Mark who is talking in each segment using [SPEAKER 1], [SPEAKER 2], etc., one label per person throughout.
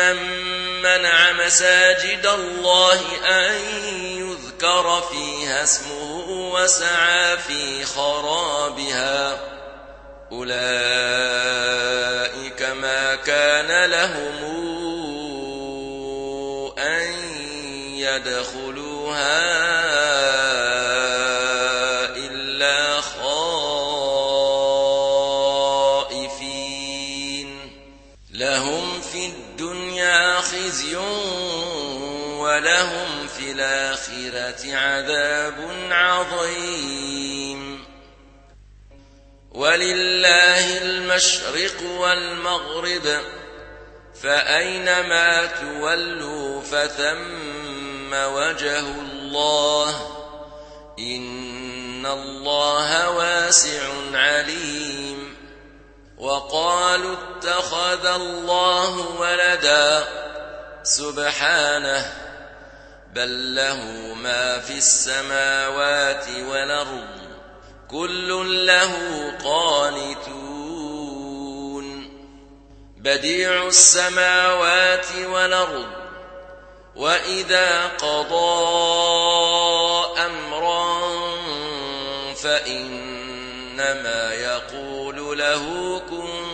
[SPEAKER 1] من منع مساجد الله أن يذكر فيها اسمه وسعى في خرابها أولئك ما كان لهم أن يدخلوها إلا خائفين لهم في الدنيا خزي ولهم في الآخرة عذاب عظيم ولله المشرق والمغرب فأينما تولوا فثم وجه الله إن الله واسع عليم وقالوا اتخذ الله ولدا سبحانه بل له ما في السماوات والأرض كل له قانتون بديع السماوات والأرض وإذا قضى أمرا فإنما يقول له كن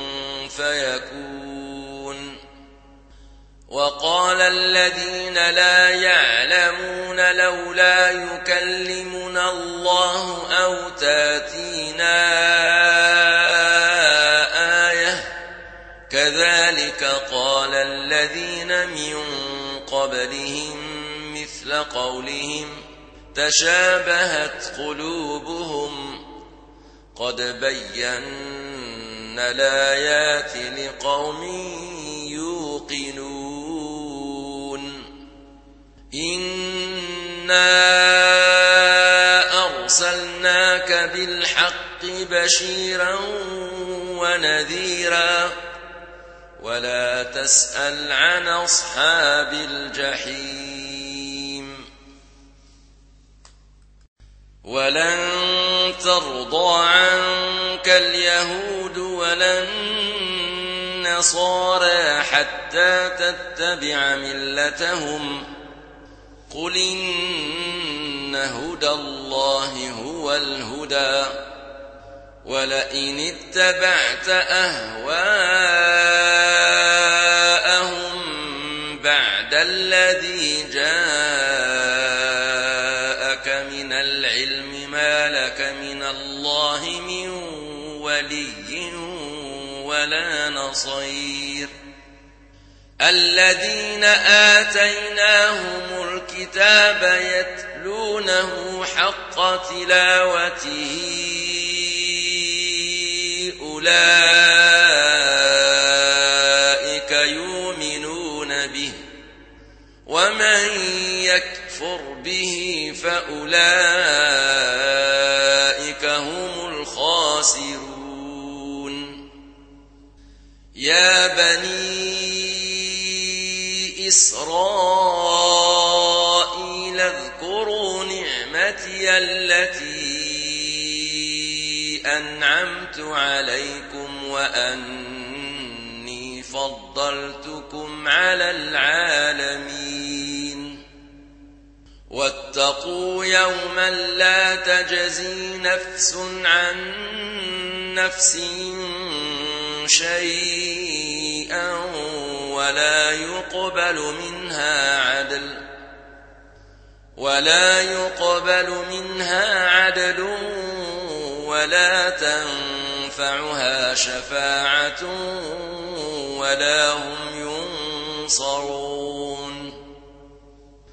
[SPEAKER 1] فيكون وقال الذين لا يعلمون لولا يكلمنا الله أو تاتينا آية كذلك قال الذين من قبلهم مثل قولهم تشابهت قلوبهم قد بينا الآيات لقوم يوقنون إنا أرسلناك بالحق بشيرا ونذيرا ولا تسأل عن أصحاب الجحيم ولن ترضى عنك اليهود ولا النصارى حتى تتبع ملتهم قل إن هدى الله هو الهدى ولئن اتبعت أهواءهم بعد الذي جاءك من العلم ما لك من الله من ولي ولا نصير الذين آتيناهم الكتاب يتلونه حق تلاوته أولئك يؤمنون به ومن يكفر به فأولئك هم الخاسرون يا بني إسرائيل اذكروا نعمتي التي أنعمت عليكم وأني فضلتكم على العالمين واتقوا يوما لا تجزي نفس عن نفس شيئا ولا يقبل منها عدل ولا تنفعها شفاعة ولا هم ينصرون